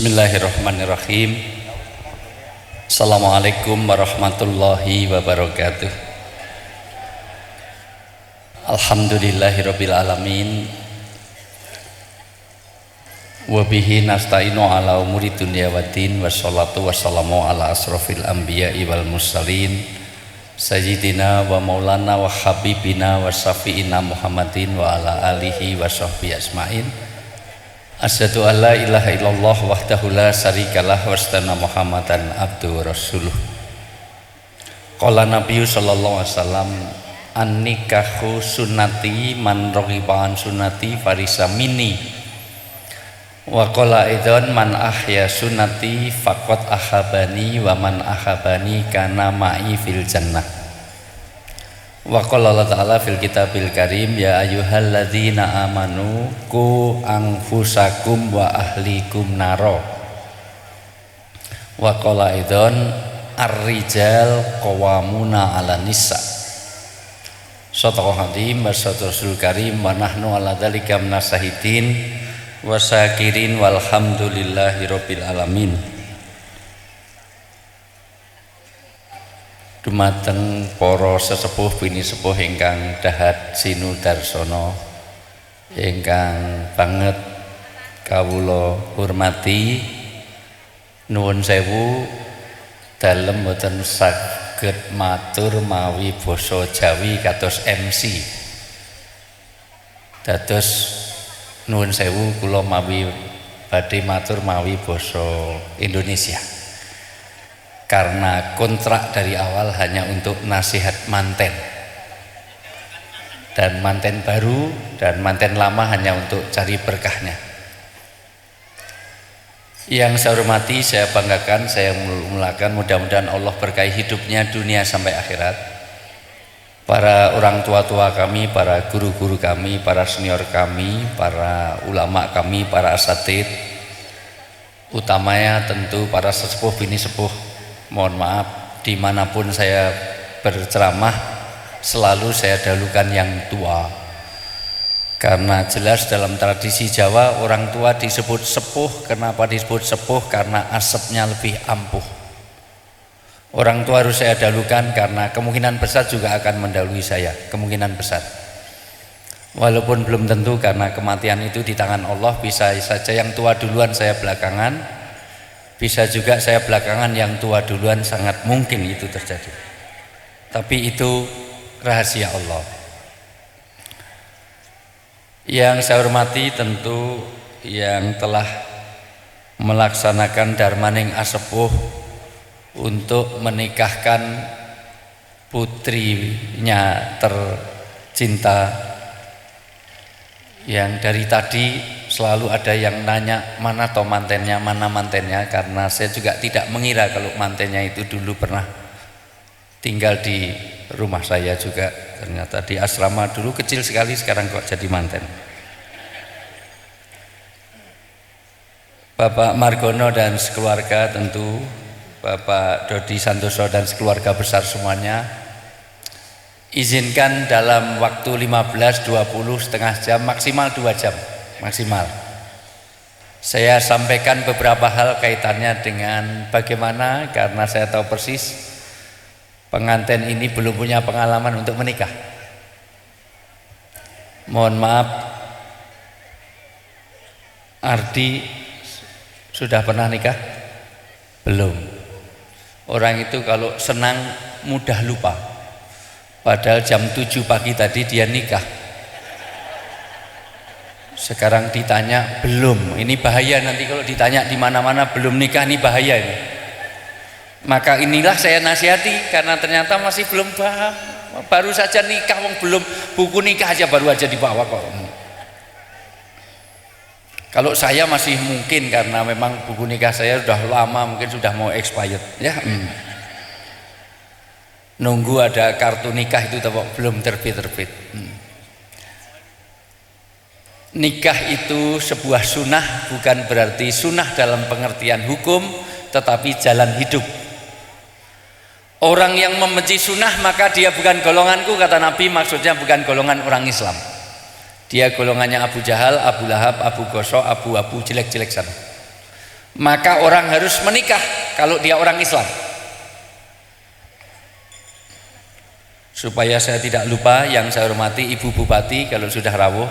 Bismillahirrahmanirrahim. Assalamualaikum warahmatullahi wabarakatuh. Alhamdulillahirabbil alamin. Wa bihi nasta'inu ala umuri dunya waddin wassalatu wassalamu ala asrofil anbiya'i wal mursalin sayyidina wa maulana wa habibina wa syafi'ina Muhammadin wa ala alihi wa sahbihi asma'in. Asyhadu an la ilaha illallah wahdahu la syarikalah wa asyhadu Muhammadan abduhu rasuluh. Qala Nabi sallallahu alaihi wasallam an-nikahu sunnati man raghiba an sunnati farisa minni. Wa qala aidan man ahya sunnati faqad ahabani wa man ahabani kana ma'i fil jannah. Wa qala Allah ta'ala fil kitabil karim ya ayyuhalladzina amanu qu anfusakum wa ahlikum naro. Wa qala aidan ar-rijal qawwamuna 'alan nisa. Shadaqal hadim wa sadaqal karim wa nahnu 'ala dzalika minasahidin wa syakirin walhamdulillahirabbil alamin. Dumateng para sesepuh bini sepuh ingkang dahat sinudarsono ingkang banget kawula hormati, nuwun sewu dalem boten saged matur mawi basa Jawi kados MC. Dados nuwun sewu kula mawi badhe matur mawi basa Indonesia. Karena kontrak dari awal hanya untuk nasihat manten, dan manten baru dan manten lama hanya untuk cari berkahnya. Yang saya hormati, saya banggakan, saya mulakan, mudah-mudahan Allah berkahi hidupnya dunia sampai akhirat. Para orang tua-tua kami, para guru-guru kami, para senior kami, para ulama kami, para asatid, utamanya tentu para sesepuh bini sepuh. Mohon maaf, dimanapun saya berceramah selalu saya dahulukan yang tua, karena jelas dalam tradisi Jawa orang tua disebut sepuh. Kenapa disebut sepuh? Karena asapnya lebih ampuh. Orang tua harus saya dahulukan karena kemungkinan besar juga akan mendahului saya, kemungkinan besar, walaupun belum tentu, karena kematian itu di tangan Allah. Bisa saja yang tua duluan, saya belakangan. Bisa juga saya belakangan, yang tua duluan, sangat mungkin itu terjadi. Tapi itu rahasia Allah. Yang saya hormati tentu yang telah melaksanakan darmaning asepuh untuk menikahkan putrinya tercinta, yang dari tadi selalu ada yang nanya mana toh mantennya, mana mantennya, karena saya juga tidak mengira kalau mantennya itu dulu pernah tinggal di rumah saya juga. Ternyata di asrama dulu kecil sekali, sekarang kok jadi manten. Bapak Margono dan sekeluarga, tentu Bapak Dodi Santoso dan sekeluarga besar semuanya, izinkan dalam waktu 15-20 setengah jam, maksimal 2 jam maksimal, saya sampaikan beberapa hal kaitannya dengan bagaimana, karena saya tahu persis pengantin ini belum punya pengalaman untuk menikah. Mohon maaf, Ardi sudah pernah nikah? Belum. Orang itu kalau senang mudah lupa, padahal jam 7 pagi tadi dia nikah. Sekarang ditanya belum, ini bahaya nanti kalau ditanya di mana-mana belum nikah, ini bahaya ini. Maka inilah saya nasihati, karena ternyata masih belum paham. Baru saja nikah, wong belum buku nikah aja baru aja dibawa kok. Kalau saya masih mungkin, karena memang buku nikah saya sudah lama, mungkin sudah mau expired ya. Nunggu ada kartu nikah itu belum terbit-terbit. Nikah itu sebuah sunnah, bukan berarti sunnah dalam pengertian hukum, tetapi jalan hidup. Orang yang membenci sunnah maka dia bukan golonganku, kata Nabi, maksudnya bukan golongan orang Islam. Dia golongannya Abu Jahal, Abu Lahab, Abu Gosok, Abu jelek-jelek sana. maka orang harus menikah kalau dia orang Islam. Supaya saya tidak lupa, yang saya hormati Ibu Bupati kalau sudah rawuh,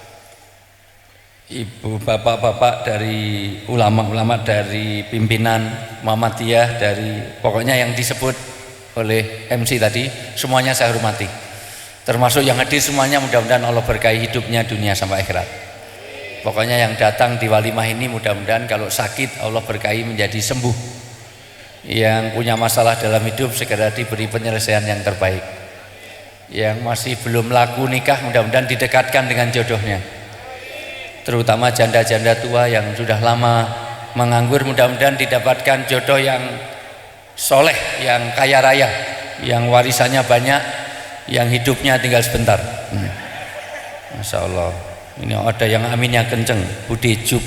Ibu bapak-bapak dari ulama-ulama dari pimpinan Muhammadiyah, dari pokoknya yang disebut oleh MC tadi, semuanya saya hormati. Termasuk yang hadir semuanya, mudah-mudahan Allah berkahi hidupnya dunia sampai akhirat. Pokoknya yang datang di walimah ini mudah-mudahan kalau sakit Allah berkahi menjadi sembuh. Yang punya masalah dalam hidup segera diberi penyelesaian yang terbaik. Yang masih belum laku nikah mudah-mudahan didekatkan dengan jodohnya. Terutama janda-janda tua yang sudah lama menganggur mudah-mudahan didapatkan jodoh yang soleh, yang kaya raya, yang warisannya banyak, yang hidupnya tinggal sebentar. Masya Allah, ini ada yang aminnya kenceng, budejuk.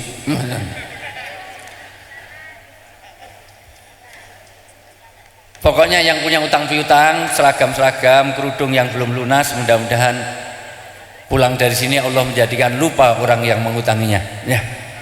Pokoknya yang punya utang piutang, seragam-seragam, kerudung yang belum lunas, mudah-mudahan pulang dari sini Allah menjadikan lupa orang yang mengutanginya. Ya.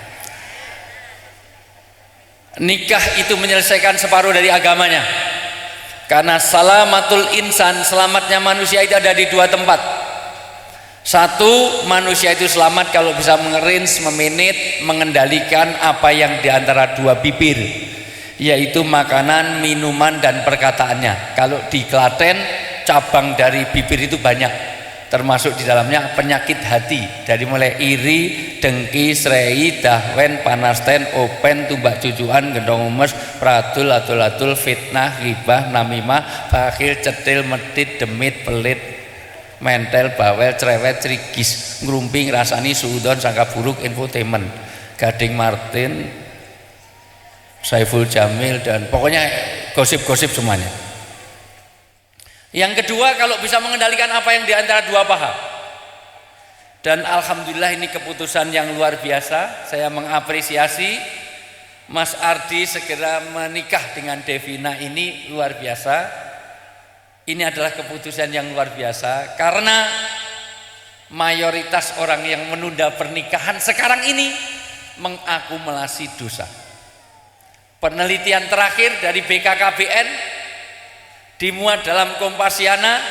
Nikah itu menyelesaikan separuh dari agamanya. Karena salamatul insan, selamatnya manusia itu ada di dua tempat. Satu, manusia itu selamat kalau bisa mengerins, memanage, mengendalikan apa yang diantara dua bibir, yaitu makanan, minuman, dan perkataannya. Kalau di Klaten cabang dari bibir itu banyak, termasuk di dalamnya penyakit hati, dari mulai iri, dengki, srei, dahwen, panasten, open, tumbak cucuan, gendong umes, pradul, atul-atul, fitnah, ghibah, namimah, bakhil, cetil, medit, demit, pelit, mentel, bawel, cerewet, cerigis, ngrumping, rasani, suudon, sangka buruk, infotainment, Gading Martin, Saiful Jamil, dan pokoknya gosip-gosip semuanya. Yang kedua, kalau bisa mengendalikan apa yang diantara dua paha. Dan alhamdulillah ini keputusan yang luar biasa. Saya mengapresiasi Mas Ardi segera menikah dengan Devina, ini luar biasa. Ini adalah keputusan yang luar biasa karena mayoritas orang yang menunda pernikahan sekarang ini mengakumulasi dosa. Penelitian terakhir dari BKKBN dimuat dalam Kompasiana,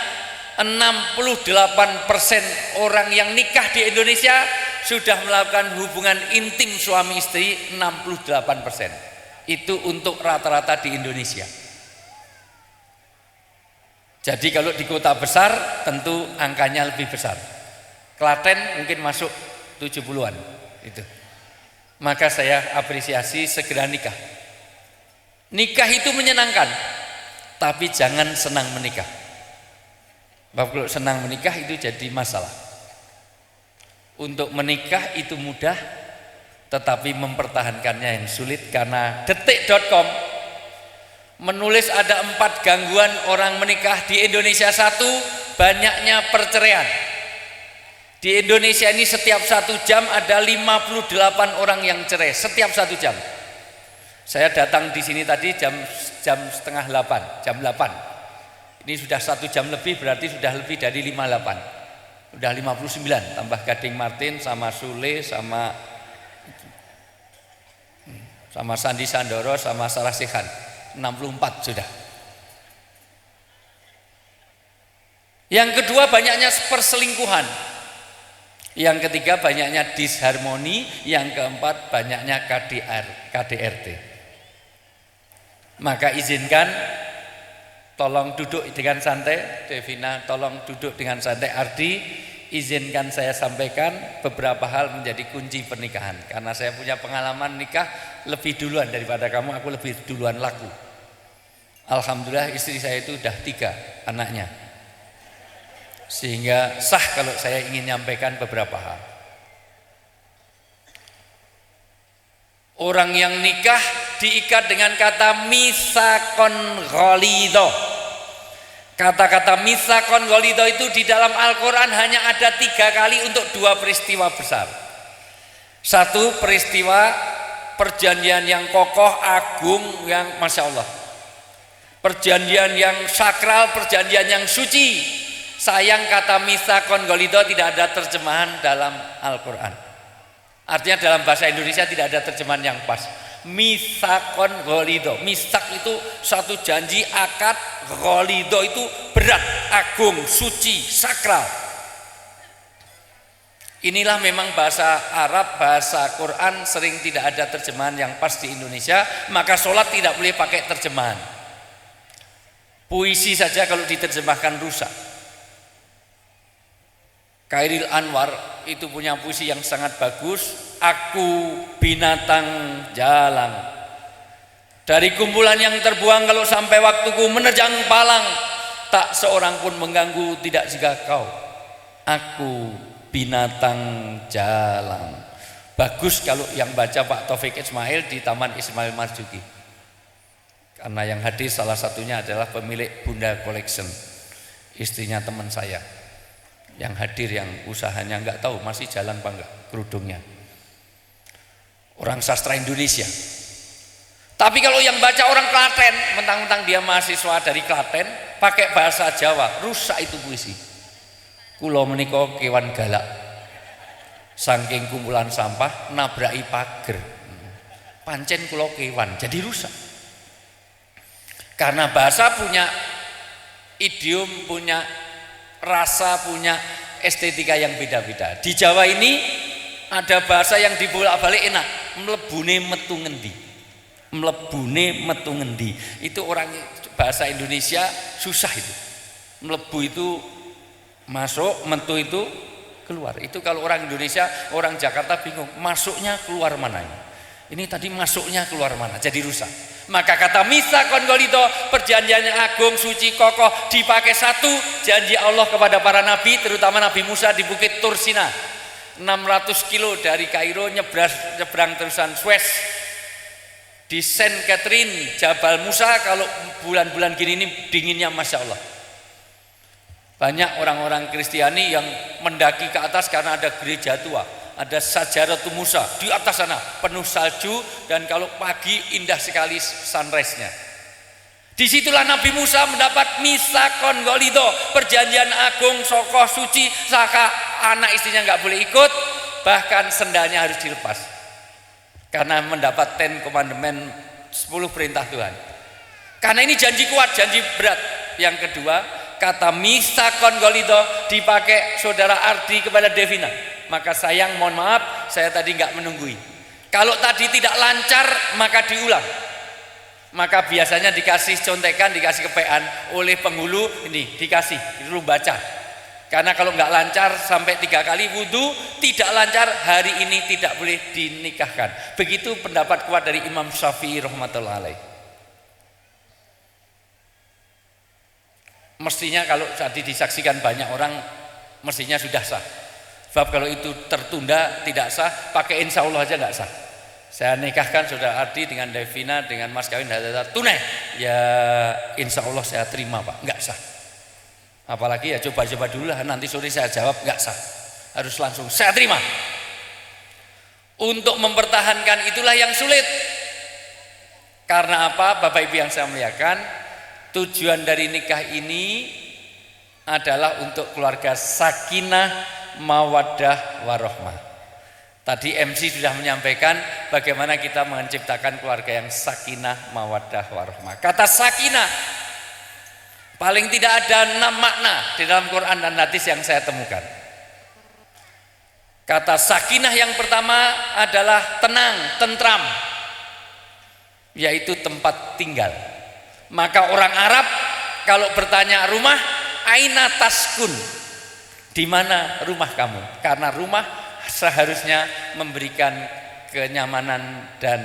68% orang yang nikah di Indonesia sudah melakukan hubungan intim suami istri, 68%. Itu untuk rata-rata di Indonesia. Jadi kalau di kota besar tentu angkanya lebih besar. Klaten mungkin masuk 70-an itu. Maka saya apresiasi segera nikah. Nikah itu menyenangkan, tapi jangan senang menikah. Kalau senang menikah itu jadi masalah. Untuk menikah itu mudah, tetapi mempertahankannya yang sulit. Karena detik.com menulis ada 4 gangguan orang menikah di Indonesia. 1, banyaknya perceraian. Di Indonesia ini setiap 1 jam ada 58 orang yang cerai, setiap 1 jam. Saya datang di sini tadi jam setengah 8, jam 8. Ini sudah 1 jam lebih, berarti sudah lebih dari 58. Sudah 59, tambah Gading Martin sama Sule sama Sandi Sandoro sama Sarah Sekhan. 64 sudah. Yang kedua, banyaknya perselingkuhan. Yang ketiga, banyaknya disharmoni. Yang keempat, banyaknya KDRT. Maka izinkan, tolong duduk dengan santai. Devina, tolong duduk dengan santai. Ardi, izinkan saya sampaikan beberapa hal menjadi kunci pernikahan. Karena saya punya pengalaman nikah lebih duluan daripada kamu, aku lebih duluan laku. Alhamdulillah istri saya itu udah 3 anaknya. Sehingga sah kalau saya ingin nyampaikan beberapa hal. Orang yang nikah diikat dengan kata misakon ghalidho. Kata-kata misakon ghalidho itu di dalam Al-Quran hanya ada 3 kali untuk 2 peristiwa besar. 1, peristiwa perjanjian yang kokoh, agung, yang Masya Allah. Perjanjian yang sakral, perjanjian yang suci. Sayang kata misakon ghalidho tidak ada terjemahan dalam Al-Quran. Artinya dalam bahasa Indonesia tidak ada terjemahan yang pas. Mitsaqon ghalido. Mitsak itu satu janji, akad, ghalido itu berat, agung, suci, sakral. Inilah memang bahasa Arab, bahasa Quran sering tidak ada terjemahan yang pas di Indonesia, maka sholat tidak boleh pakai terjemahan. Puisi saja kalau diterjemahkan rusak. Khairil Anwar itu punya puisi yang sangat bagus. Aku binatang jalang, dari kumpulan yang terbuang kalau sampai waktuku menerjang palang, tak seorang pun mengganggu tidak jika kau. Aku binatang jalang. Bagus kalau yang baca Pak Taufik Ismail di Taman Ismail Marzuki, karena yang hadir salah satunya adalah pemilik Bunda Collection, istrinya teman saya yang hadir, yang usahanya nggak tahu masih jalan apa enggak kerudungnya, orang sastra Indonesia. Tapi kalau yang baca orang Klaten, mentang-mentang dia mahasiswa dari Klaten, pakai bahasa Jawa, rusak itu puisi. Kula menika kewan galak, saking kumpulan sampah nabraki pager, pancen kula kewan, jadi rusak. Karena bahasa punya idiom, punya rasa, punya estetika yang beda-beda. Di Jawa ini ada bahasa yang dibolak-balik enak, mlebune metu ngendi. Mlebune metu ngendi. Itu orang bahasa Indonesia susah itu. Mlebu itu masuk, metu itu keluar. Itu kalau orang Indonesia, orang Jakarta bingung, masuknya keluar mana ini? Ini tadi masuknya keluar mana? Jadi rusak. Maka kata mitsaqon ghalido, perjanjiannya agung, suci, kokoh, dipakai satu, janji Allah kepada para nabi, terutama Nabi Musa di Bukit Tur Sina, 600 kilo dari Kairo, nyebrang terusan Suez, di Saint Catherine, Jabal Musa. Kalau bulan-bulan gini ini dinginnya Masya Allah. Banyak orang-orang Kristiani yang mendaki ke atas karena ada gereja tua, ada Sajaratu Musa di atas sana, penuh salju, dan kalau pagi indah sekali sunrise-nya. Disitulah Nabi Musa mendapat mitsaqon ghalido, perjanjian agung, sokoh, suci. Saka anak istrinya nggak boleh ikut, bahkan sendalnya harus dilepas karena mendapat 10 commandment, 10 perintah Tuhan. Karena ini janji kuat, janji berat. Yang kedua, kata mitsaqon ghalido dipakai saudara Ardi kepada Devina. Maka sayang, mohon maaf, saya tadi nggak menunggui. Kalau tadi tidak lancar maka diulang. Maka biasanya dikasih contekan, dikasih kepean oleh penghulu, ini dikasih, dulu baca. Karena kalau nggak lancar sampai 3 kali wudhu, tidak lancar hari ini tidak boleh dinikahkan. Begitu pendapat kuat dari Imam Syafi'i rahmatullah alaih. Mestinya kalau tadi disaksikan banyak orang, mestinya sudah sah. Sebab kalau itu tertunda tidak sah, pakai insya Allah aja nggak sah. Saya nikahkan saudara Ardi dengan Devina dengan mas kawin tunai, ya insya Allah saya terima Pak, nggak sah. Apalagi ya coba-coba dulu lah, nanti sore saya jawab nggak sah, harus langsung saya terima. Untuk mempertahankan itulah yang sulit. Karena apa Bapak Ibu yang saya muliakan, tujuan dari nikah ini adalah untuk keluarga sakinah, mawaddah, warohmah. Tadi MC sudah menyampaikan bagaimana kita menciptakan keluarga yang sakinah, mawaddah, warohmah. Kata sakinah paling tidak ada 6 makna di dalam Quran dan hadis yang saya temukan. Kata sakinah yang pertama adalah tenang, tentram, yaitu tempat tinggal. Maka orang Arab kalau bertanya rumah, aina taskun, di mana rumah kamu? Karena rumah seharusnya memberikan kenyamanan dan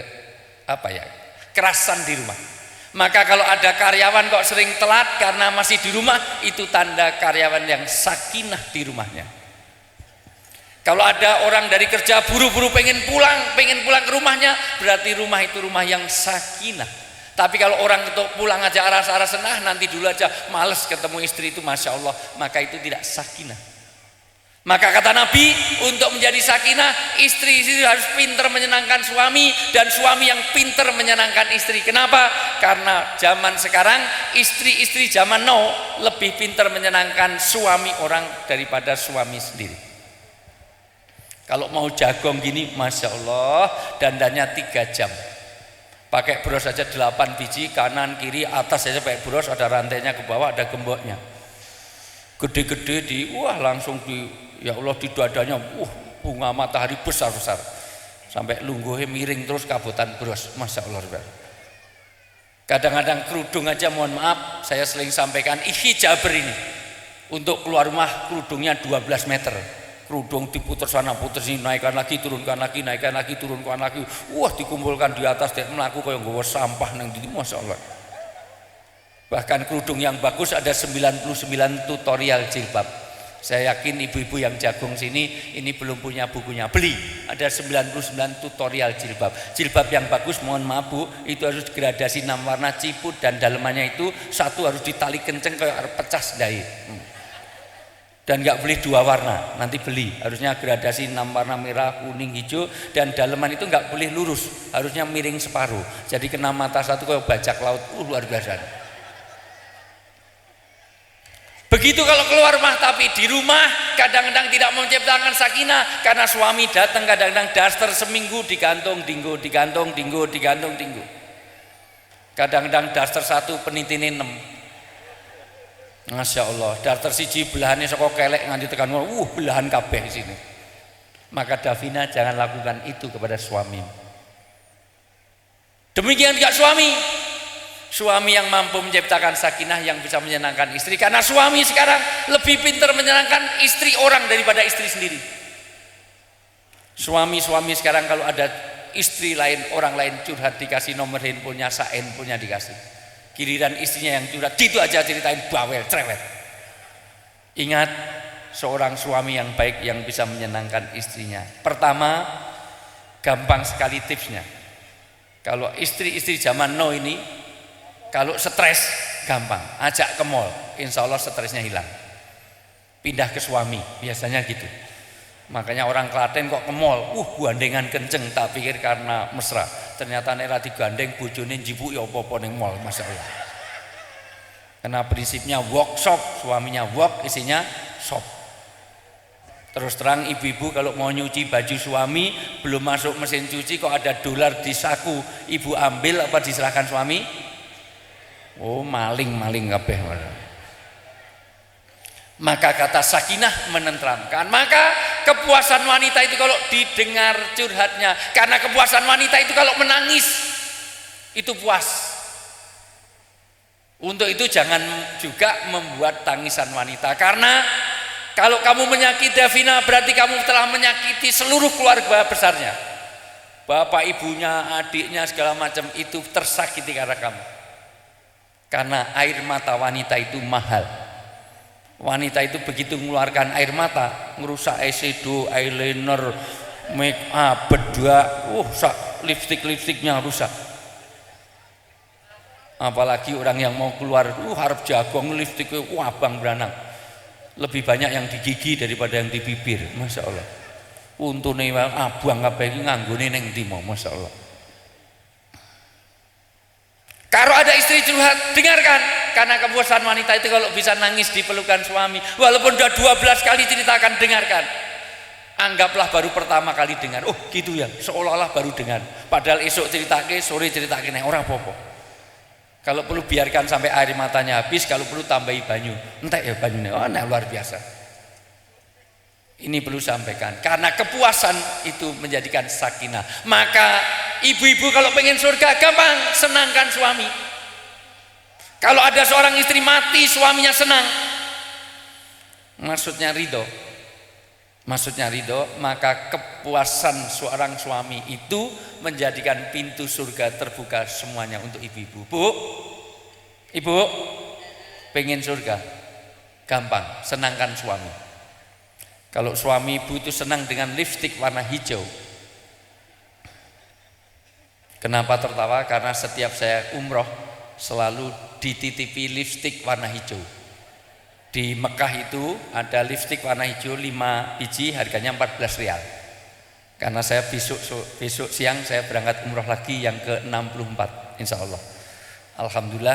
kerasan di rumah. Maka kalau ada karyawan kok sering telat karena masih di rumah, itu tanda karyawan yang sakinah di rumahnya. Kalau ada orang dari kerja buru-buru pengen pulang ke rumahnya, berarti rumah itu rumah yang sakinah. Tapi kalau orang itu pulang aja aras-aras senah, nanti dulu aja males ketemu istri, itu Masya Allah, maka itu tidak sakinah. Maka kata Nabi, untuk menjadi sakinah, istri harus pintar menyenangkan suami, dan suami yang pintar menyenangkan istri. Kenapa? Karena zaman sekarang istri-istri zaman now lebih pintar menyenangkan suami orang daripada suami sendiri. Kalau mau jagung gini, Masya Allah, dandannya 3 jam. Pakai bros saja 8 biji, kanan kiri atas saja pakai bros, ada rantainya ke bawah, ada gemboknya. Gede-gede langsung ya Allah di dadanya, bunga matahari besar-besar. Sampai lungguhnya miring terus kabutan bros, Masya Allah. Kadang-kadang kerudung aja, mohon maaf, saya sering sampaikan hijabr ini. Untuk keluar rumah kerudungnya 12 meter. Kerudung diputer sana puter sini, naikkan lagi turunkan lagi, naikkan lagi turunkan lagi, dikumpulkan di atas, dia melaku kayak nggawa sampah nang di, Masya Allah. Bahkan kerudung yang bagus ada 99 tutorial jilbab. Saya yakin ibu-ibu yang jagung sini ini belum punya bukunya, beli, ada 99 tutorial jilbab. Jilbab yang bagus, mohon maaf Bu, itu harus gradasi 6 warna ciput, dan dalemannya itu satu harus ditali kenceng kayak pecah sedai. Dan nggak boleh 2 warna, nanti beli, harusnya gradasi 6 warna, merah, kuning, hijau, dan daleman itu nggak boleh lurus, harusnya miring separuh, jadi kena mata satu kayak bajak laut, luar biasa. Begitu kalau keluar rumah, tapi di rumah kadang-kadang tidak menciptakan sakinah, karena suami datang kadang-kadang daster seminggu digantung dinggo, digantung dinggo, digantung dinggo. Kadang-kadang daster 1 penitine 6. Masya Allah, daster 1 belahannya saka kelek nganti tekan belahan kabeh sini. Maka Davina jangan lakukan itu kepada suami. Demikian juga suami yang mampu menciptakan sakinah, yang bisa menyenangkan istri, karena suami sekarang lebih pintar menyenangkan istri orang daripada istri sendiri. Suami sekarang kalau ada istri lain, orang lain curhat, dikasih nomor handphonenya, handphonenya dikasih. Giliran istrinya yang curhat, gitu aja ceritain, bawel, cerewet. Ingat, seorang suami yang baik yang bisa menyenangkan istrinya, pertama, gampang sekali tipsnya. Kalau istri-istri zaman now ini, kalau stres gampang, ajak ke mall, insya Allah stresnya hilang. Pindah ke suami, biasanya gitu. Makanya orang Klaten kok ke mall, gandengan kenceng, tak pikir karena mesra. Ternyata nek ra digandeng bojone njipuk ya apa-apa ning mall, Masya Allah. Karena prinsipnya workshop, suaminya work, isinya shop. Terus terang ibu-ibu kalau mau nyuci baju suami, belum masuk mesin cuci kok ada dolar di saku, ibu ambil apa diserahkan suami? Maling kabeh. Maka kata sakinah menenteramkan. Maka kepuasan wanita itu kalau didengar curhatnya, karena kepuasan wanita itu kalau menangis itu puas. Untuk itu jangan juga membuat tangisan wanita, karena kalau kamu menyakiti Davina berarti kamu telah menyakiti seluruh keluarga besarnya. Bapak, ibunya, adiknya, segala macam itu tersakiti karena kamu. Karena air mata wanita itu mahal. Wanita itu begitu mengeluarkan air mata, ngerusak eyeshadow, eyeliner, make up, bedak, lipstiknya rusak. Apalagi orang yang mau keluar, harap jagung, lipstiknya abang beranang. Lebih banyak yang di gigi daripada yang di bibir, Masya Allah. Untune abang kabeh iki nganggone ning ndi mau, Masya Allah. Kalau ada istri curhat, dengarkan, karena kepuasan wanita itu kalau bisa nangis di pelukan suami, walaupun sudah 12 kali ceritakan, dengarkan. Anggaplah baru pertama kali dengar, gitu ya, seolah-olah baru dengar. Padahal esok ceritake, sore ceritake, orang apa-apa. Kalau perlu biarkan sampai air matanya habis, kalau perlu tambahi banyu, entek ya banyunya, luar biasa. Ini perlu sampaikan, karena kepuasan itu menjadikan sakinah. Maka ibu-ibu kalau pengen surga gampang, senangkan suami. Kalau ada seorang istri mati suaminya senang, maksudnya ridho, maka kepuasan seorang suami itu menjadikan pintu surga terbuka semuanya untuk ibu-ibu. Ibu pengen surga, gampang, senangkan suami. Kalau suami ibu itu senang dengan lipstik warna hijau. Kenapa tertawa? Karena setiap saya umroh selalu dititipi lipstik warna hijau. Di Mekah itu ada lipstik warna hijau 5 biji, harganya 14 rial. Karena saya besok siang saya berangkat umroh lagi yang ke-64 insya Allah. Alhamdulillah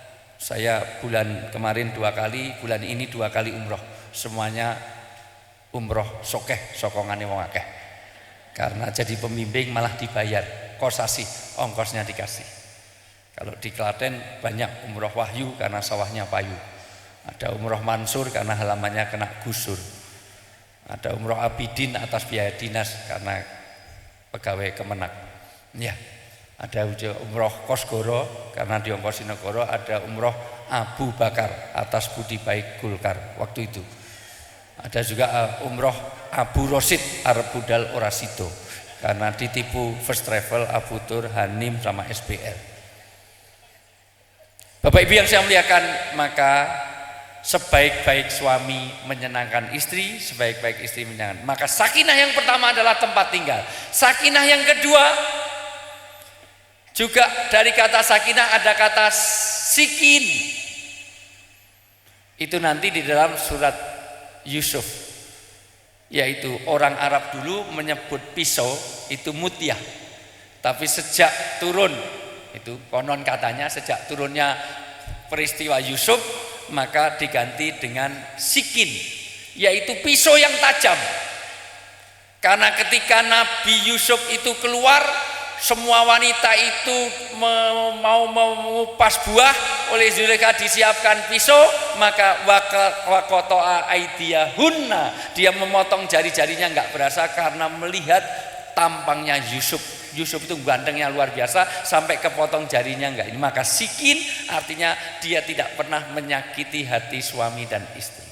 saya bulan kemarin 2 kali, bulan ini 2 kali umroh. Semuanya umroh sokeh sokongane wong akeh. Karena jadi pembimbing malah dibayar, kosasi, ongkosnya dikasih. Kalau di Klaten banyak umroh wahyu karena sawahnya payu. Ada umroh mansur karena halamannya kena gusur. Ada umroh abidin atas biaya dinas karena pegawai Kemenak. Ya. Ada umroh Kosgoro karena diongkosi negara. Ada umroh Abu Bakar atas budi baik Golkar waktu itu. Ada juga umroh Abu Rosid arep budal ora sido karena ditipu First Travel, Abu Tur, Hanim sama SBL. Bapak Ibu yang saya muliakan, maka sebaik-baik suami menyenangkan istri, sebaik-baik istri menyenangkan. Maka sakinah yang pertama adalah tempat tinggal. Sakinah yang kedua juga dari kata sakinah ada kata sikin. Itu nanti di dalam surat Yusuf, yaitu orang Arab dulu menyebut pisau itu mutyah, tapi sejak turun itu konon katanya sejak turunnya peristiwa Yusuf maka diganti dengan sikin, yaitu pisau yang tajam. Karena ketika Nabi Yusuf itu keluar, semua wanita itu mau mengupas buah, oleh Zulaikha disiapkan pisau, maka waqata'a aydiyahunna, dia memotong jari-jarinya enggak berasa karena melihat tampangnya Yusuf. Yusuf itu gantengnya luar biasa sampai kepotong jarinya enggak. Ini maka sikin artinya dia tidak pernah menyakiti hati suami dan istri.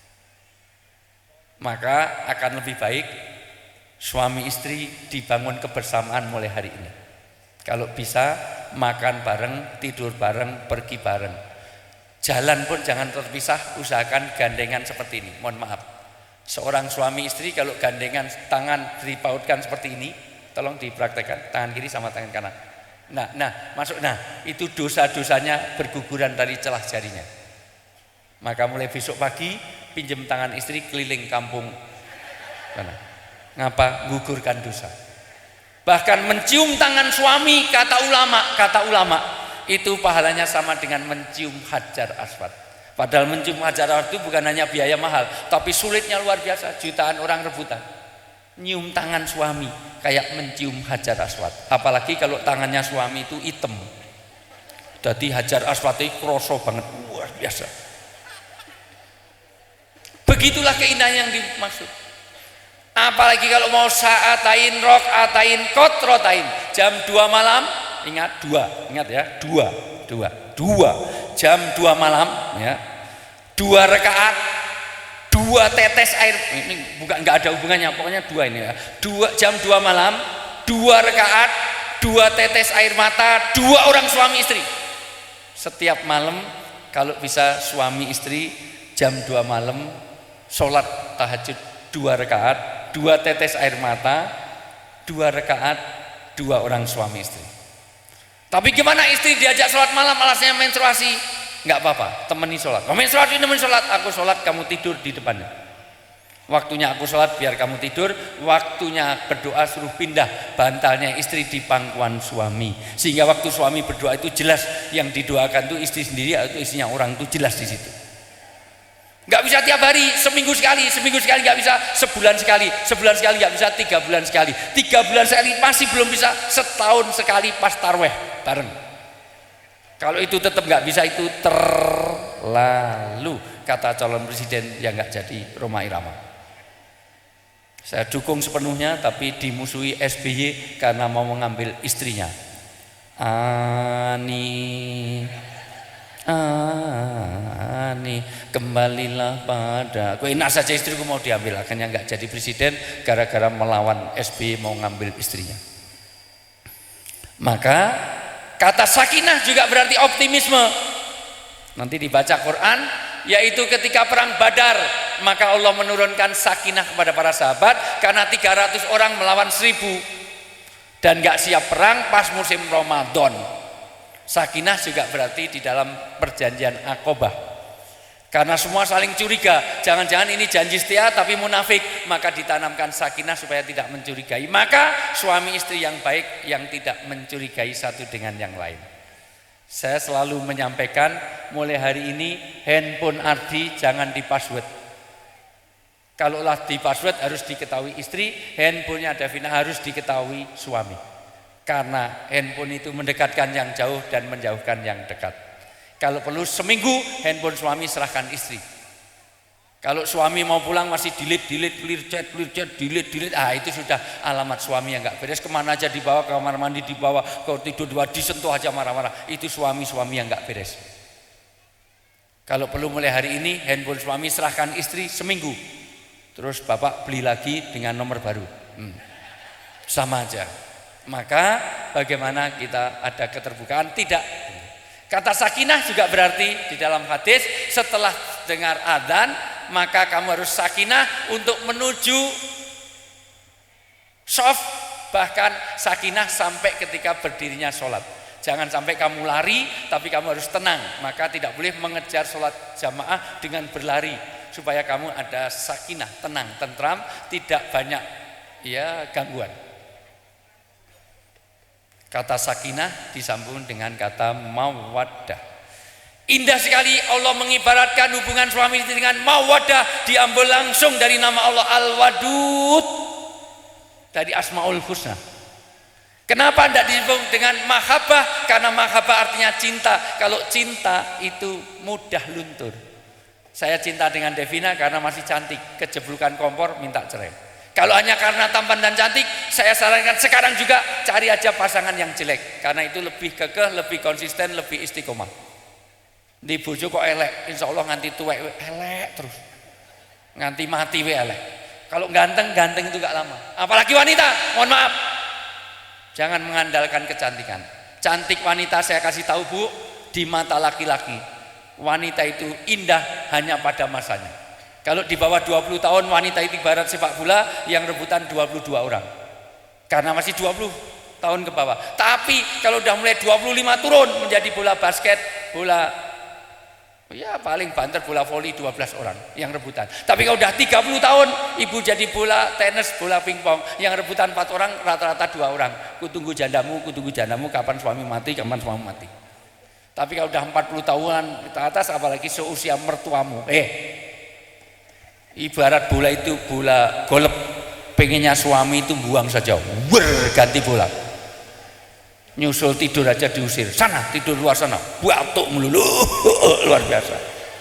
Maka akan lebih baik suami istri dibangun kebersamaan mulai hari ini. Kalau bisa makan bareng, tidur bareng, pergi bareng. Jalan pun jangan terpisah, usahakan gandengan seperti ini. Mohon maaf, seorang suami istri kalau gandengan tangan dipautkan seperti ini, tolong dipraktekkan tangan kiri sama tangan kanan. Nah, itu dosa-dosanya berguguran dari celah jarinya. Maka mulai besok pagi pinjam tangan istri keliling kampung sana. Ngapa? Gugurkan dosa. Bahkan mencium tangan suami, kata ulama itu pahalanya sama dengan mencium Hajar Aswad. Padahal mencium Hajar Aswad itu bukan hanya biaya mahal, tapi sulitnya luar biasa, jutaan orang rebutan. Nyium tangan suami kayak mencium Hajar Aswad. Apalagi kalau tangannya suami itu hitam. Jadi Hajar Aswad itu kroso banget, luar biasa. Begitulah keindahan yang dimaksud. Apalagi kalau mau sa'atain, rok'atain, kotrotain, jam 2 malam, ingat ya, 2 jam 2 malam ya, 2 rakaat, 2 tetes air, ini bukan enggak ada hubungannya, pokoknya 2 ini ya, 2 jam 2 malam, 2 rakaat, 2 tetes air mata, 2 orang suami istri. Setiap malam kalau bisa suami istri jam 2 malam sholat tahajud 2 rakaat, 2 tetes air mata, 2 rakaat, 2 orang suami istri. Tapi gimana istri diajak sholat malam alasnya menstruasi? Enggak apa-apa, temani sholat. Menstruasi temani sholat, aku sholat, kamu tidur di depannya. Waktunya aku sholat biar kamu tidur, waktunya berdoa suruh pindah bantalnya istri di pangkuan suami. Sehingga waktu suami berdoa itu jelas, yang didoakan itu istri sendiri atau istrinya orang itu jelas di situ. Enggak bisa tiap hari, seminggu sekali enggak bisa, sebulan sekali enggak bisa, 3 bulan sekali. 3 bulan sekali masih belum bisa, setahun sekali pas tarweh bareng. Kalau itu tetap enggak bisa, itu terlalu, kata calon presiden yang enggak jadi Rhoma Irama. Saya dukung sepenuhnya, tapi dimusuhi SBY karena mau mengambil istrinya. Ani kembalilah pada aku. Enak saja istriku mau diambil, akhirnya nggak jadi presiden gara-gara melawan SBY mau ngambil istrinya. Maka kata sakinah juga berarti optimisme. Nanti dibaca Quran, yaitu ketika perang Badar, maka Allah menurunkan sakinah kepada para sahabat karena 300 orang melawan 1000 dan nggak siap perang pas musim Ramadan. Sakinah juga berarti di dalam perjanjian Aqobah. Karena semua saling curiga, jangan-jangan ini janji setia tapi munafik, maka ditanamkan sakinah supaya tidak mencurigai. Maka suami istri yang baik yang tidak mencurigai satu dengan yang lain. Saya selalu menyampaikan mulai hari ini handphone Ardi jangan di password. Kalaulah di password harus diketahui istri, handphonenya Davina harus diketahui suami. Karena handphone itu mendekatkan yang jauh dan menjauhkan yang dekat. Kalau perlu seminggu handphone suami serahkan istri. Kalau suami mau pulang masih delete, clear chat, delete, itu sudah alamat suami yang nggak beres. Kemana aja dibawa, ke kamar mandi dibawa, kalau tidur disentuh aja marah-marah. Itu suami yang nggak beres. Kalau perlu mulai hari ini handphone suami serahkan istri seminggu. Terus bapak beli lagi dengan nomor baru. Sama aja. Maka bagaimana kita ada keterbukaan? Tidak. Kata sakinah juga berarti di dalam hadis setelah dengar adzan maka kamu harus sakinah untuk menuju shaf, bahkan sakinah sampai ketika berdirinya sholat. Jangan sampai kamu lari tapi kamu harus tenang. Maka tidak boleh mengejar sholat jamaah dengan berlari, supaya kamu ada sakinah, tenang, tentram, tidak banyak gangguan. Kata sakinah disambung dengan kata mawaddah. Indah sekali Allah mengibaratkan hubungan suami istri dengan mawaddah, diambil langsung dari nama Allah Al-Wadud, dari Asmaul Husna. Kenapa tidak disebut dengan mahabbah? Karena mahabbah artinya cinta. Kalau cinta itu mudah luntur. Saya cinta dengan Devina karena masih cantik, kejeblukan kompor minta cerai. Kalau hanya karena tampan dan cantik, saya sarankan sekarang juga cari aja pasangan yang jelek, karena itu lebih kekeh, lebih konsisten, lebih istiqomah. Di bojo kok elek, insya Allah nganti tuwek elek terus, nganti mati we elek. Kalau ganteng itu gak lama. Apalagi wanita, mohon maaf, jangan mengandalkan kecantikan. Cantik wanita saya kasih tahu Bu, di mata laki-laki wanita itu indah hanya pada masanya. Kalau di bawah 20 tahun wanita itu ibarat sepak bola yang rebutan 22 orang. Karena masih 20 tahun ke bawah. Tapi kalau udah mulai 25 turun menjadi bola basket, bola paling banter bola voli 12 orang yang rebutan. Tapi kalau udah 30 tahun ibu jadi bola tenis, bola pingpong yang rebutan 4 orang, rata-rata 2 orang. Kutunggu jandamu kapan suami mati, Tapi kalau udah 40 tahunan ke atas apalagi seusia mertuamu. Ibarat bola itu bola golep, pengennya suami itu buang saja, ganti bola. Nyusul tidur aja diusir, sana tidur luar sana, batuk melulu, luar biasa.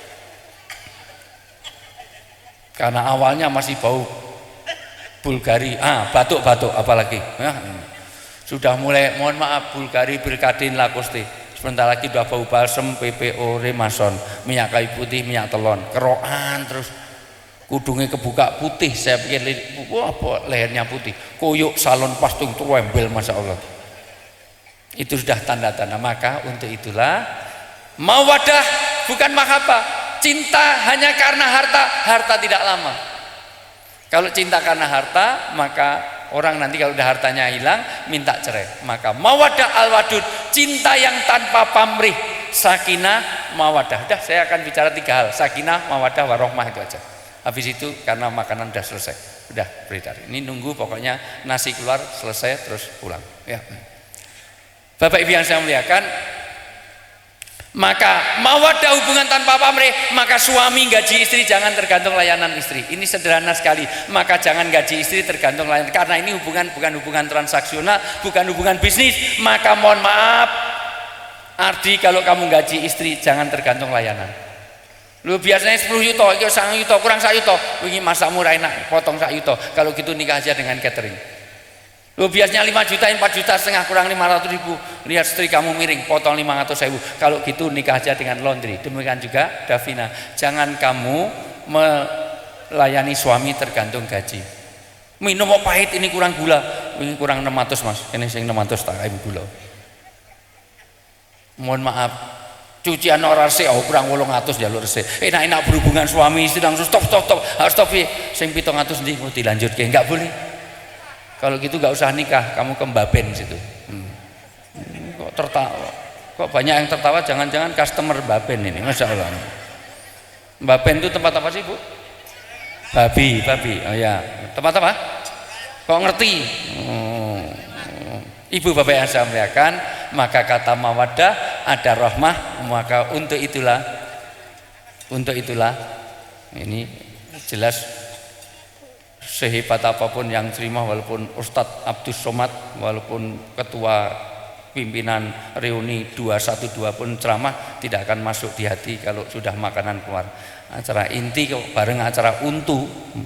Karena awalnya masih bau Bulgari, batuk apalagi. Sudah mulai, mohon maaf, Bulgari, Bilkadin, Lacoste. Sebentar lagi udah bau balsem, PPO, Remason, minyak kayu putih, minyak telon, kerokan terus. Kudungnya kebuka putih, saya pikir lehernya putih, koyok salon pastung tuembel, masya Allah. Itu sudah tanda-tanda. Maka untuk itulah mawaddah bukan mahabbah. Cinta hanya karena harta tidak lama. Kalau cinta karena harta, maka orang nanti kalau udah hartanya hilang minta cerai. Maka mawaddah al-wadud, cinta yang tanpa pamrih, sakinah, mawaddah. Udah, saya akan bicara 3 hal, sakinah, mawaddah, warohmah, itu aja. Habis itu karena makanan udah selesai, udah beredar. Ini nunggu pokoknya nasi keluar selesai terus pulang. Ya. Bapak Ibu yang saya muliakan, maka mawaddah hubungan tanpa pamrih, maka suami gaji istri jangan tergantung layanan istri. Ini sederhana sekali. Maka jangan gaji istri tergantung layanan, karena ini hubungan bukan hubungan transaksional, bukan hubungan bisnis. Maka mohon maaf, Ardi, kalau kamu gaji istri jangan tergantung layanan. Lu biasanya 10 juta, itu 1 juta, kurang 1 juta. Ini masamu enak, potong 1 juta. Kalau gitu nikah aja dengan catering. Lu biasanya 5 juta, 4 juta setengah, kurang 500 ribu. Lihat istri kamu miring, potong 500 ribu. Kalau gitu nikah aja dengan laundry. Demikian juga Davina, jangan kamu melayani suami tergantung gaji. Minum kok pahit, ini kurang gula, ini kurang 600 mas, ini sing 600 tak gula. Mohon maaf, cucian orang resik, kurang 800 jalur resik. Enak-enak berhubungan suami istri langsung stop, harus stop ya. Sing 700 ndi mau dilanjutke, enggak boleh. Kalau gitu enggak usah nikah, kamu ke Mbaben situ. Kok tertawa? Kok banyak yang tertawa? Jangan-jangan customer Mbaben ini, masya Allah. Mbaben itu tempat apa sih Bu? Babi. Oh ya, tempat apa? Kok ngerti? Ibu bapak yang saya muliakan, maka kata mawaddah ada rahmah, maka untuk itulah ini jelas sehebat apapun yang terima, walaupun Ustadz Abdus Somad, walaupun ketua pimpinan reuni 212 pun ceramah, tidak akan masuk di hati kalau sudah makanan keluar. Acara inti kok bareng acara untu,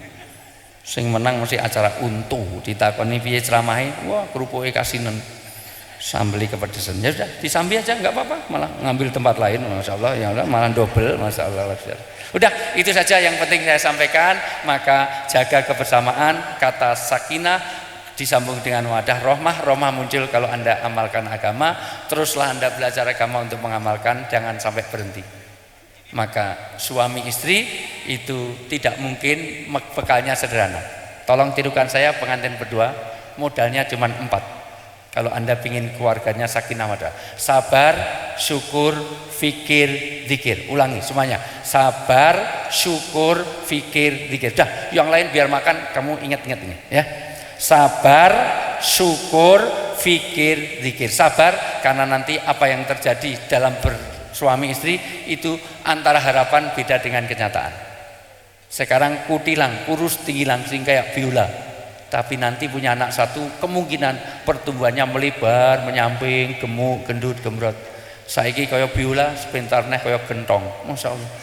sing menang mesti acara untu. Ditakoni piye ceramahe, wah kerupuke kasinen, sambeli kepedesan. Ya sudah disambi aja nggak apa-apa, malah ngambil tempat lain, masya Allah, ya Allah, malah double, masya Allah. Udah itu saja yang penting saya sampaikan. Maka jaga kebersamaan, kata sakinah disambung dengan wadah rohmah. Rohmah muncul kalau Anda amalkan agama. Teruslah Anda belajar agama untuk mengamalkan, jangan sampai berhenti. Maka suami istri itu tidak mungkin bekalnya sederhana. Tolong tirukan saya, pengantin berdua, modalnya cuma 4. Kalau Anda ingin keluarganya sakinah mawaddah: sabar, syukur, fikir, zikir. Ulangi semuanya: sabar, syukur, fikir, zikir. Dah, yang lain biar makan, kamu ingat-ingat ini ya. Sabar, syukur, fikir, zikir. Sabar karena nanti apa yang terjadi dalam suami istri itu antara harapan beda dengan kenyataan. Sekarang kutilang, kurus, tinggi langsing kayak biola, tapi nanti punya anak satu, kemungkinan pertumbuhannya melebar, menyamping, gemuk, gendut, gembrot. Saiki kayak biola, sebentar neh kayak gentong, masya Allah.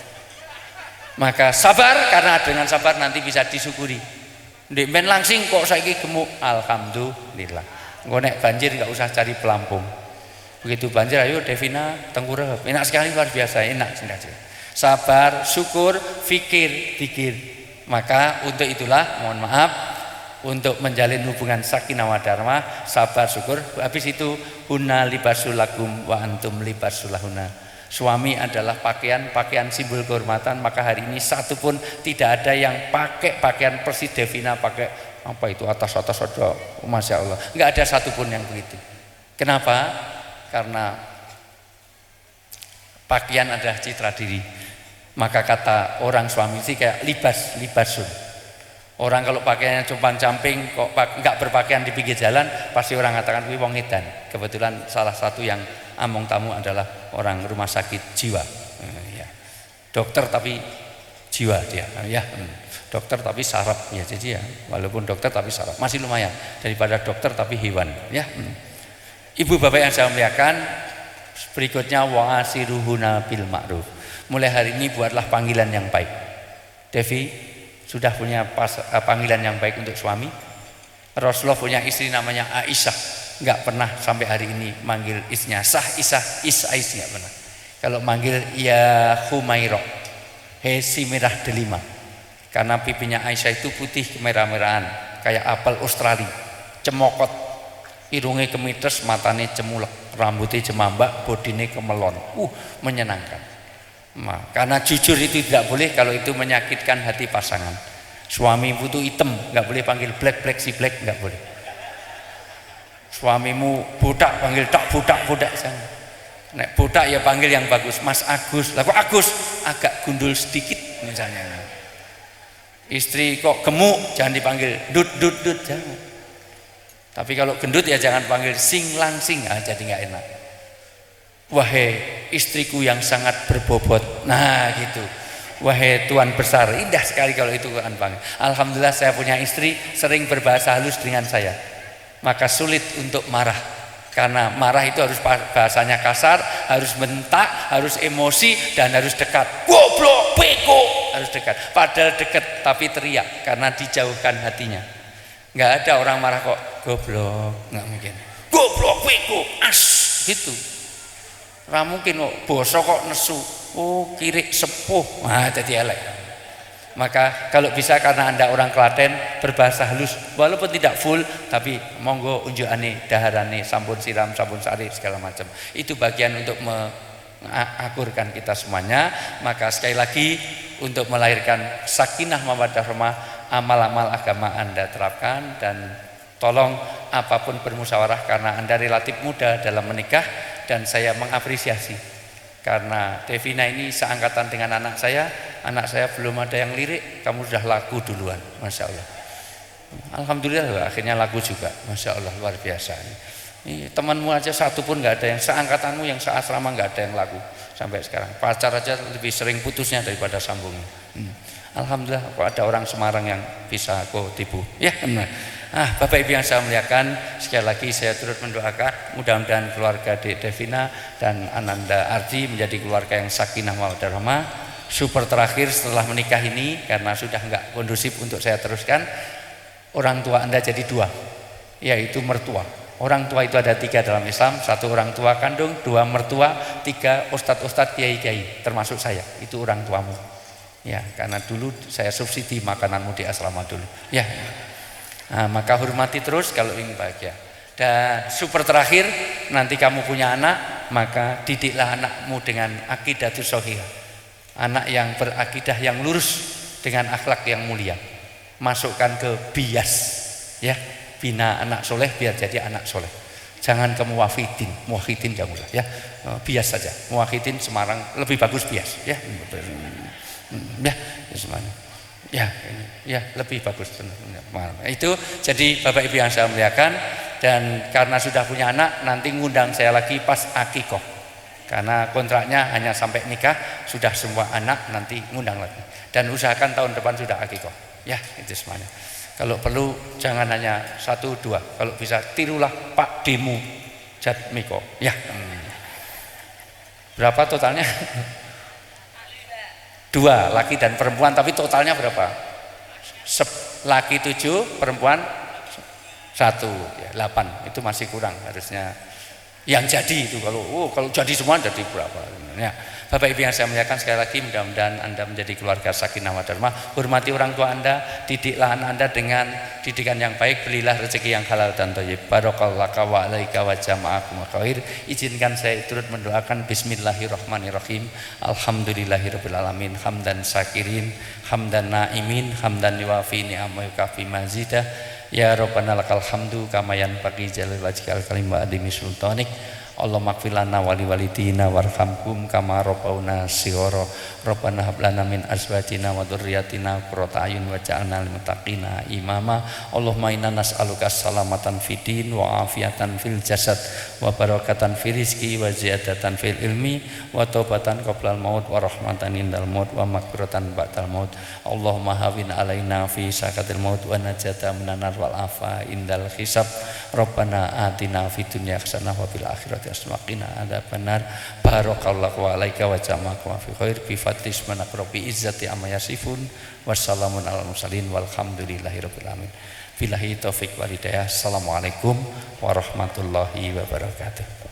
Maka sabar, karena dengan sabar nanti bisa disyukuri. Ndek men langsing kok saiki gemuk, alhamdulillah. Engko nek banjir enggak usah cari pelampung. Begitu banjir, ayo Devina tengkurap, enak sekali, luar biasa, enak. Sabar, syukur, fikir, zikir. Maka untuk itulah, mohon maaf, untuk menjalin hubungan sakinah wadarmah, sabar, syukur. Habis itu hunna libasul lakum wa antum libasul lahunna. Suami adalah pakaian simbol kehormatan. Maka hari ini satu pun tidak ada yang pakai pakaian persis Devina pakai apa itu atas ada, masya Allah, nggak ada satupun yang begitu. Kenapa? Karena pakaian adalah citra diri. Maka kata orang suami sih kayak libasun. Orang kalau pakaiannya compang-camping kok nggak berpakaian di pinggir jalan, pasti orang katakan kuwi wong edan. Kebetulan salah satu yang among tamu adalah orang rumah sakit jiwa, ya. Dokter tapi jiwa dia, ya. Dokter tapi saraf, ya. Jadi ya, walaupun dokter tapi saraf masih lumayan daripada dokter tapi hewan, ya. Ibu bapak yang saya muliakan, berikutnya wa'asiruhuna bil ma'ruf. Mulai hari ini buatlah panggilan yang baik. Devi sudah punya panggilan yang baik untuk suami. Rasulullah punya istri namanya Aisyah, nggak pernah sampai hari ini manggil istrinya Isais, nggak pernah. Kalau manggil ya Humairah, hei si merah delima, karena pipinya Aisyah itu putih kemerah-merahan kayak apel Australia, cemokot, irungnya kemites, matanya cemulek, rambutnya jemambak, bodine kemelon, menyenangkan. Nah, karena jujur itu tidak boleh kalau itu menyakitkan hati pasangan. Suami butuh hitam, nggak boleh panggil black si black, nggak boleh. Suamimu budak, panggil tak budak sana. Nek budak ya panggil yang bagus, Mas Agus. Lah kok Agus agak gundul sedikit misalnya. Istri kok gemuk, jangan dipanggil dut jangan. Tapi kalau gendut ya jangan panggil sing langsing, jadi nggak enak. Wahai istriku yang sangat berbobot, nah gitu. Wahai Tuan besar, indah sekali kalau itu kan panggil. Alhamdulillah saya punya istri sering berbahasa halus dengan saya. Maka sulit untuk marah, karena marah itu harus bahasanya kasar, harus bentak, harus emosi, dan harus dekat. Goblok, beko, harus dekat. Padahal dekat tapi teriak karena dijauhkan hatinya. Nggak ada orang marah kok goblok, nggak mungkin. Goblok, beko, as gitu. Ora mungkin kok basa kok nesu. Oh, kirik sepuh. Nah, jadi elek. Maka kalau bisa, karena Anda orang Klaten, berbahasa halus walaupun tidak full, tapi monggo unjukane daharane, sampun siram, sampun sari segala macam. Itu bagian untuk mengakurkan kita semuanya. Maka sekali lagi, untuk melahirkan sakinah mawaddah rahmah, amal-amal agama Anda terapkan, dan tolong apapun bermusyawarah, karena Anda relatif muda dalam menikah. Dan saya mengapresiasi karena Devina ini seangkatan dengan anak saya belum ada yang lirik, kamu sudah laku duluan, masya Allah. Alhamdulillah akhirnya laku juga, masya Allah, luar biasa. Ini temanmu aja satu pun nggak ada yang seangkatanmu, yang seasrama nggak ada yang laku sampai sekarang. Pacar aja lebih sering putusnya daripada sambungnya. Alhamdulillah kok ada orang Semarang yang bisa aku tipu. Ya, Bapak Ibu yang saya muliakan, sekali lagi saya turut mendoakan mudah-mudahan keluarga Dek Devina dan Ananda Ardi menjadi keluarga yang sakinah mawaddah rahmah. Super terakhir setelah menikah ini, karena sudah enggak kondusif untuk saya teruskan, orang tua Anda jadi 2, yaitu mertua. Orang tua itu ada 3 dalam Islam, 1 orang tua kandung, 2 mertua, 3 ustadz-ustadz, kiai-kiai, termasuk saya. Itu orang tuamu. Ya, karena dulu saya subsidi makananmu di asrama dulu. Ya. Maka hormati terus kalau ingin bahagia. Dan super terakhir, nanti kamu punya anak, maka didiklah anakmu dengan aqidatus shahihah. Anak yang berakidah yang lurus dengan akhlak yang mulia. Masukkan ke bias, ya, bina anak soleh biar jadi anak soleh. Jangan ke muwahhidin janganlah, ya, bias saja. Muwahhidin Semarang lebih bagus bias, ya, ya, semuanya. Ya, lebih bagus. Itu jadi Bapak Ibu yang saya muliakan, dan karena sudah punya anak, nanti ngundang saya lagi pas akikoh. Karena kontraknya hanya sampai nikah, sudah semua anak nanti ngundang lagi. Dan usahakan tahun depan sudah akikoh. Ya, itu semuanya. Kalau perlu jangan hanya 1, 2. Kalau bisa tirulah Pak Demu Jatmiko. Ya. Berapa totalnya? 2 laki dan perempuan, tapi totalnya berapa? Laki 7, perempuan 1, ya, 8. Itu masih kurang harusnya. Yang jadi itu kalau jadi semua jadi berapa? Ya. Bapak Ibu yang saya muliakan, sekali lagi mudah-mudahan Anda menjadi keluarga sakinah mawaddah rahmah. Hormati orang tua Anda, didiklah anak Anda dengan didikan yang baik, belilah rezeki yang halal dan thayyib. Barakallahu wa alaika wa jama'akum khair. Izinkan saya turut mendoakan bismillahirrahmanirrahim. Alhamdulillahirabbil alamin, hamdan syakirin, hamdan naimin, hamdan yuwafi ni'amahu kafi mazidah. Ya Rabbana lakal hamdu kama yanbaghi jalil wajhikal karim wa adimi sultanik. Allahumma ighfir lana wa liwalidina warhamhum kama rabbauna shighara. Rabbana hab lana min azwajina wa dzurriyyatina qurrata a'yun waj'alna lil muttaqina imama. Allahumma inna nas'aluka salamatan fid din wa afiatan fil jasad wa barakatan fil rizqi wa ziyadatan fil ilmi wa taubatan qoblal maut wa rahmatan indal maut wa maghfiratan ba'dal maut. Allahumma hawin alaina fi sakatil maut wa najata minan nar wal afa indal hisab. Rabbana atina fid dunya hasanah wa fil akhirati hasanah wa qina adzabannar. Barakallahu alaika wa jama'akum fi khair bi fadlis manaqrabi izzati amma yasifun. Wassalamun alal mursalin walhamdulillahirabbil alamin. Billahi taufik wal hidayah. Assalamualaikum warahmatullahi wabarakatuh.